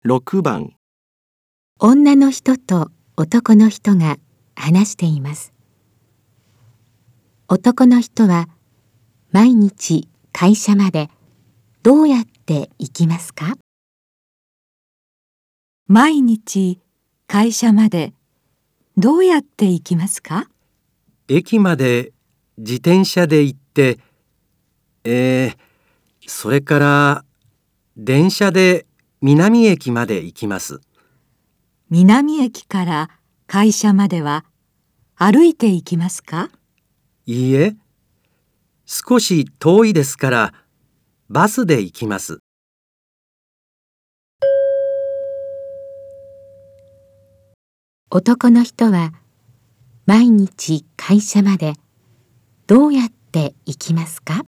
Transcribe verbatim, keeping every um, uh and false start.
ろくばん、 女の人と男の人が話しています。男の人は毎日会社までどうやって行きますか？ 毎日会社までどうやって行きますか？ 駅まで自転車で行って、えー、それから電車で南駅まで行きます。 南駅から会社までは歩いて行きますか？ いいえ、少し遠いですからバスで行きます。 男の人は毎日会社までどうやって行きますか？